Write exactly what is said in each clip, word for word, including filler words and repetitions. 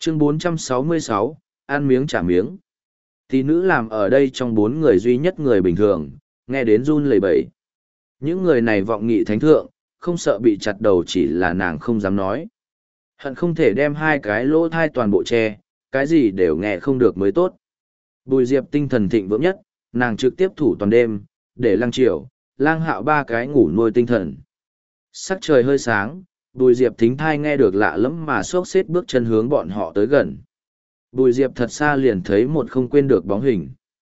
Chương bốn trăm sáu mươi sáu, ăn miếng trả miếng. Tỷ nữ làm ở đây trong bốn người duy nhất người bình thường, nghe đến run lẩy bẩy. Những người này vọng nghị thánh thượng, không sợ bị chặt đầu chỉ là nàng không dám nói. Hận không thể đem hai cái lỗ thai toàn bộ che, cái gì đều nghe không được mới tốt. Bùi Diệp tinh thần thịnh vượng nhất, nàng trực tiếp thủ toàn đêm, để Lăng Triều, Lang Hạo ba cái ngủ nuôi tinh thần. Sắc trời hơi sáng, Bùi Diệp thính thai nghe được lạ lẫm mà xốc xếp bước chân hướng bọn họ tới gần. Bùi Diệp thật xa liền thấy một không quên được bóng hình.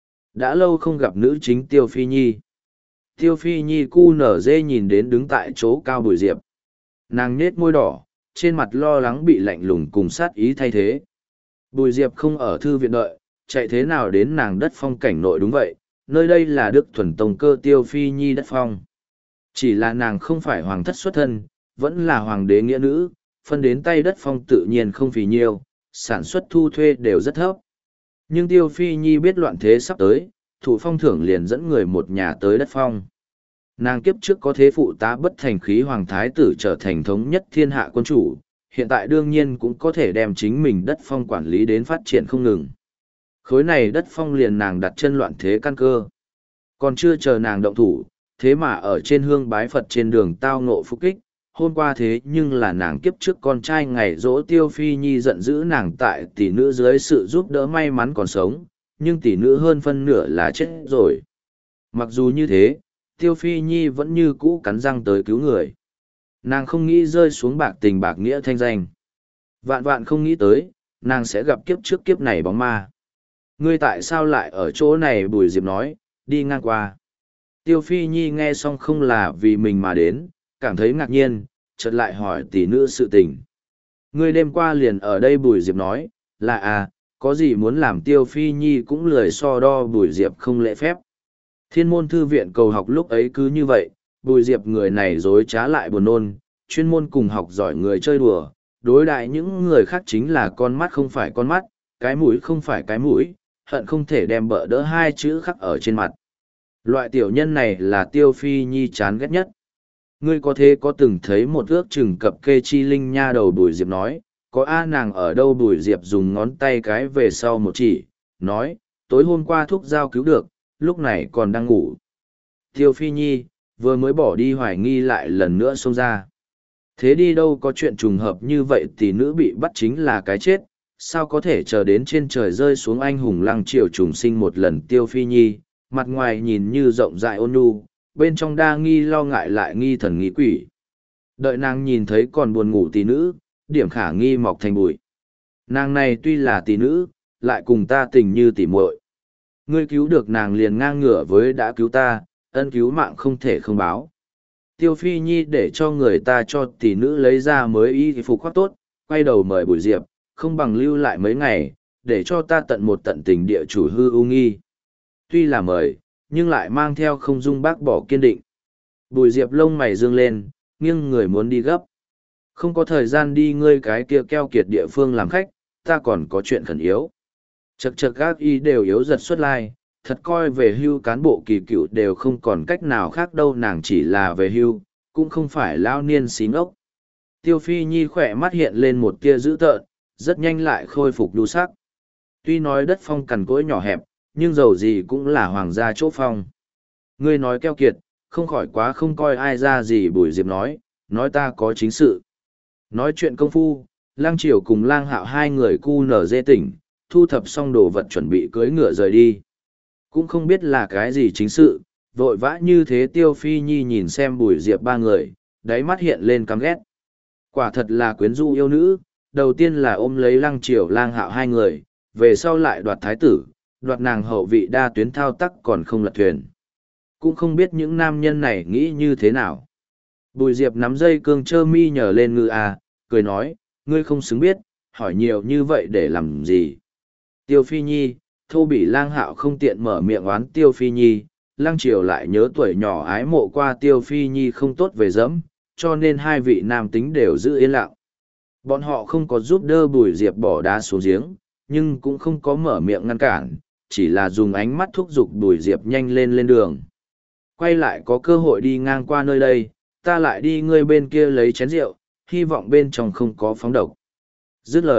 Đã lâu không gặp nữ chính Tiêu Phi Nhi. Tiêu Phi Nhi cu nở dê nhìn đến đứng tại chỗ cao Bùi Diệp. Nàng nhết môi đỏ, trên mặt lo lắng bị lạnh lùng cùng sát ý thay thế. Bùi Diệp không ở thư viện đợi, chạy thế nào đến nàng đất phong cảnh nội đúng vậy, nơi đây là Đức Thuần Tông cơ Tiêu Phi Nhi đất phong. Chỉ là nàng không phải hoàng thất xuất thân, vẫn là hoàng đế nghĩa nữ, phân đến tay đất phong tự nhiên không phì nhiêu, sản xuất thu thuê đều rất thấp. Nhưng Tiêu Phi Nhi biết loạn thế sắp tới, thủ phong thưởng liền dẫn người một nhà tới đất phong. Nàng kiếp trước có thế phụ tá bất thành khí hoàng thái tử trở thành thống nhất thiên hạ quân chủ, hiện tại đương nhiên cũng có thể đem chính mình đất phong quản lý đến phát triển không ngừng. Khối này đất phong liền nàng đặt chân loạn thế căn cơ. Còn chưa chờ nàng động thủ, thế mà ở trên hương bái Phật trên đường tao ngộ phục kích. Hôm qua thế nhưng là nàng kiếp trước con trai ngày dỗ Tiêu Phi Nhi giận dữ nàng tại tỷ nữ dưới sự giúp đỡ may mắn còn sống, nhưng tỷ nữ hơn phân nửa là chết rồi. Mặc dù như thế, Tiêu Phi Nhi vẫn như cũ cắn răng tới cứu người. Nàng không nghĩ rơi xuống bạc tình bạc nghĩa thanh danh. Vạn vạn không nghĩ tới, nàng sẽ gặp kiếp trước kiếp này bóng ma. Ngươi tại sao lại ở chỗ này? Bùi Diệp nói, đi ngang qua. Tiêu Phi Nhi nghe xong không là vì mình mà đến, cảm thấy ngạc nhiên, chợt lại hỏi tỷ nữ sự tình. Ngươi đêm qua liền ở đây? Bùi Diệp nói, là à, có gì muốn làm? Tiêu Phi Nhi cũng lười so đo Bùi Diệp không lễ phép. Thiên môn thư viện cầu học lúc ấy cứ như vậy, Bùi Diệp người này dối trá lại buồn nôn, chuyên môn cùng học giỏi người chơi đùa, đối đại những người khác chính là con mắt không phải con mắt, cái mũi không phải cái mũi, hận không thể đem bợ đỡ hai chữ khắc ở trên mặt. Loại tiểu nhân này là Tiêu Phi Nhi chán ghét nhất. Ngươi có thế có từng thấy một ước chừng cập kê chi linh nha đầu? Bùi Diệp nói, có a. Nàng ở đâu? Bùi Diệp dùng ngón tay cái về sau một chỉ, nói, tối hôm qua thuốc dao cứu được, lúc này còn đang ngủ. Tiêu Phi Nhi, vừa mới bỏ đi hoài nghi lại lần nữa xông ra. Thế đi đâu có chuyện trùng hợp như vậy, tỷ nữ bị bắt chính là cái chết, sao có thể chờ đến trên trời rơi xuống anh hùng Lăng Triều trùng sinh một lần? Tiêu Phi Nhi, mặt ngoài nhìn như rộng rãi ôn nhu, bên trong đa nghi lo ngại lại nghi thần nghi quỷ. Đợi nàng nhìn thấy còn buồn ngủ tỷ nữ, điểm khả nghi mọc thành bụi. Nàng này tuy là tỷ nữ, lại cùng ta tình như tỷ muội. Ngươi cứu được nàng liền ngang ngửa với đã cứu ta, ân cứu mạng không thể không báo. Tiêu Phi Nhi để cho người ta cho tỷ nữ lấy ra mới y phục khoác tốt, quay đầu mời Bùi Diệp, không bằng lưu lại mấy ngày, để cho ta tận một tận tình địa chủ hư ưu nghi. Tuy là mời, nhưng lại mang theo không dung bác bỏ kiên định. Bùi Diệp lông mày dương lên, nghiêng người muốn đi gấp. Không có thời gian đi ngươi cái kia keo kiệt địa phương làm khách, ta còn có chuyện khẩn yếu. Chật chật các y đều yếu giật xuất lai, thật coi về hưu cán bộ kỳ cựu đều không còn cách nào khác đâu, nàng chỉ là về hưu, cũng không phải lao niên xí ngốc. Tiêu Phi Nhi khỏe mắt hiện lên một tia dữ tợn, rất nhanh lại khôi phục đu sắc. Tuy nói đất phong cằn cỗi nhỏ hẹp, nhưng dầu gì cũng là hoàng gia chỗ phong. Ngươi nói keo kiệt, không khỏi quá không coi ai ra gì. Bùi Diệp nói, nói ta có chính sự. Nói chuyện công phu, Lang Triều cùng Lang Hạo hai người cu nở dê tỉnh, thu thập xong đồ vật chuẩn bị cưỡi ngựa rời đi. Cũng không biết là cái gì chính sự, vội vã như thế. Tiêu Phi Nhi nhìn xem Bùi Diệp ba người, đáy mắt hiện lên căm ghét. Quả thật là quyến rũ yêu nữ, đầu tiên là ôm lấy Lăng Triều Lang Hạo hai người, về sau lại đoạt thái tử, đoạt nàng hậu vị, đa tuyến thao tác còn không lật thuyền. Cũng không biết những nam nhân này nghĩ như thế nào. Bùi Diệp nắm dây cương trơ mi nhờ lên ngư à, cười nói, ngươi không xứng biết, hỏi nhiều như vậy để làm gì. Tiêu Phi Nhi, thô bỉ. Lang Hạo không tiện mở miệng oán Tiêu Phi Nhi, Lăng Triều lại nhớ tuổi nhỏ ái mộ qua Tiêu Phi Nhi không tốt về dẫm, cho nên hai vị nam tính đều giữ yên lặng. Bọn họ không có giúp đỡ Bùi Diệp bỏ đá xuống giếng, nhưng cũng không có mở miệng ngăn cản, chỉ là dùng ánh mắt thúc giục Bùi Diệp nhanh lên lên đường. Quay lại có cơ hội đi ngang qua nơi đây, ta lại đi ngươi bên kia lấy chén rượu, hy vọng bên trong không có phóng độc. Dứt lời,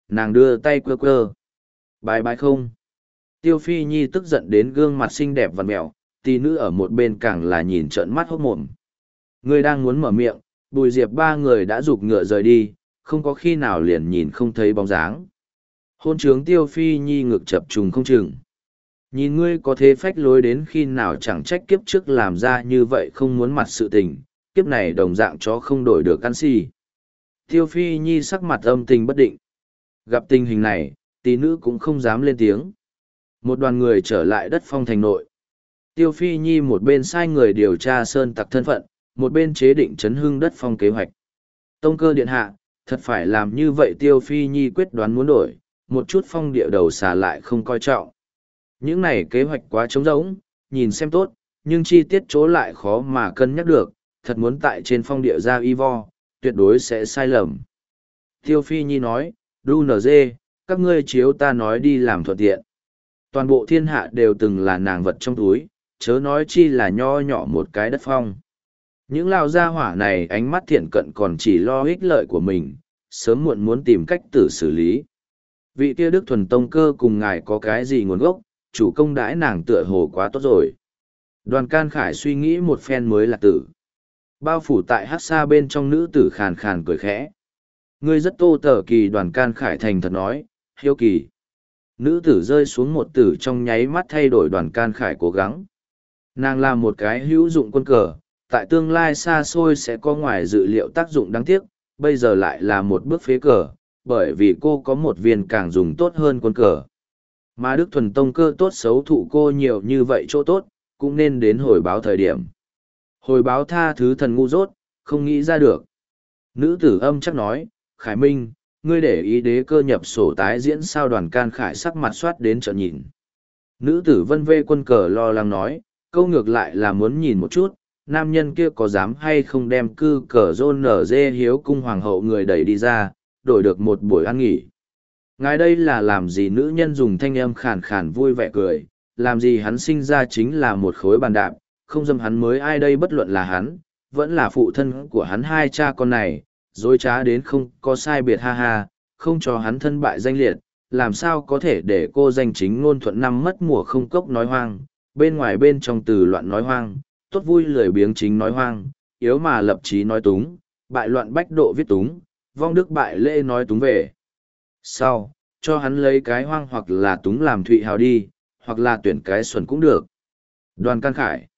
nàng đưa tay quơ quơ. Bái bái không. Tiêu Phi Nhi tức giận đến gương mặt xinh đẹp vằn mẹo, tỷ nữ ở một bên càng là nhìn trợn mắt hốt mồm. Người đang muốn mở miệng, Bùi Diệp ba người đã giục ngựa rời đi, không có khi nào liền nhìn không thấy bóng dáng. Hôn trướng Tiêu Phi Nhi ngực chập trùng không chừng. Nhìn ngươi có thế phách lối đến khi nào chẳng trách kiếp trước làm ra như vậy không muốn mặt sự tình, kiếp này đồng dạng chó không đổi được căn si. Tiêu Phi Nhi sắc mặt âm tình bất định. Gặp tình hình này, tỷ nữ cũng không dám lên tiếng. Một đoàn người trở lại đất phong thành nội. Tiêu Phi Nhi một bên sai người điều tra sơn tặc thân phận, một bên chế định chấn hưng đất phong kế hoạch. Tông cơ điện hạ, thật phải làm như vậy Tiêu Phi Nhi quyết đoán muốn đổi, một chút phong địa đầu xà lại không coi trọng. Những này kế hoạch quá trống rỗng, nhìn xem tốt, nhưng chi tiết chỗ lại khó mà cân nhắc được, thật muốn tại trên phong địa ra y vo, tuyệt đối sẽ sai lầm. Tiêu Phi Nhi nói, đu nở dê, các ngươi chiếu ta nói đi làm thuận tiện. Toàn bộ thiên hạ đều từng là nàng vật trong túi, chớ nói chi là nho nhỏ một cái đất phong. Những lao gia hỏa này ánh mắt thiện cận còn chỉ lo ích lợi của mình, sớm muộn muốn tìm cách tử xử lý. Vị kia Đức Thuần Tông cơ cùng ngài có cái gì nguồn gốc, chủ công đãi nàng tựa hồ quá tốt rồi. Đoàn Can Khải suy nghĩ một phen mới là tử. Bao phủ tại hát xa bên trong nữ tử khàn khàn cười khẽ. Ngươi rất tô tờ kỳ. Đoàn Can Khải thành thật nói, hiếu kỳ. Nữ tử rơi xuống một tử trong nháy mắt thay đổi Đoàn Can Khải cố gắng. Nàng là một cái hữu dụng quân cờ, tại tương lai xa xôi sẽ có ngoài dự liệu tác dụng đáng tiếc, bây giờ lại là một bước phế cờ, bởi vì cô có một viên càng dùng tốt hơn quân cờ. Mà Đức Thuần Tông cơ tốt xấu thụ cô nhiều như vậy chỗ tốt, cũng nên đến hồi báo thời điểm. Hồi báo tha thứ thần ngu dốt, không nghĩ ra được. Nữ tử âm chắc nói, Khải Minh, ngươi để ý đế cơ nhập sổ tái diễn sao? Đoàn Can Khải sắc mặt soát đến trợn nhìn. Nữ tử vân vê quân cờ lo lắng nói, câu ngược lại là muốn nhìn một chút, nam nhân kia có dám hay không đem cư cờ rôn nở dê hiếu cung hoàng hậu người đẩy đi ra, đổi được một buổi ăn nghỉ. Ngài đây là làm gì? Nữ nhân dùng thanh âm khàn khàn vui vẻ cười, làm gì hắn sinh ra chính là một khối bàn đạp, không dâm hắn mới ai đây, bất luận là hắn, vẫn là phụ thân của hắn hai cha con này, dối trá đến không có sai biệt, ha ha, không cho hắn thân bại danh liệt, làm sao có thể để cô danh chính ngôn thuận năm mất mùa không cốc nói hoang, bên ngoài bên trong từ loạn nói hoang, tốt vui lười biếng chính nói hoang, yếu mà lập chí nói túng, bại loạn bách độ viết túng, vong đức bại lễ nói túng về. Sau, cho hắn lấy cái hoang hoặc là túng làm Thụy Hào đi, hoặc là tuyển cái xuẩn cũng được. Đoàn Can Khải.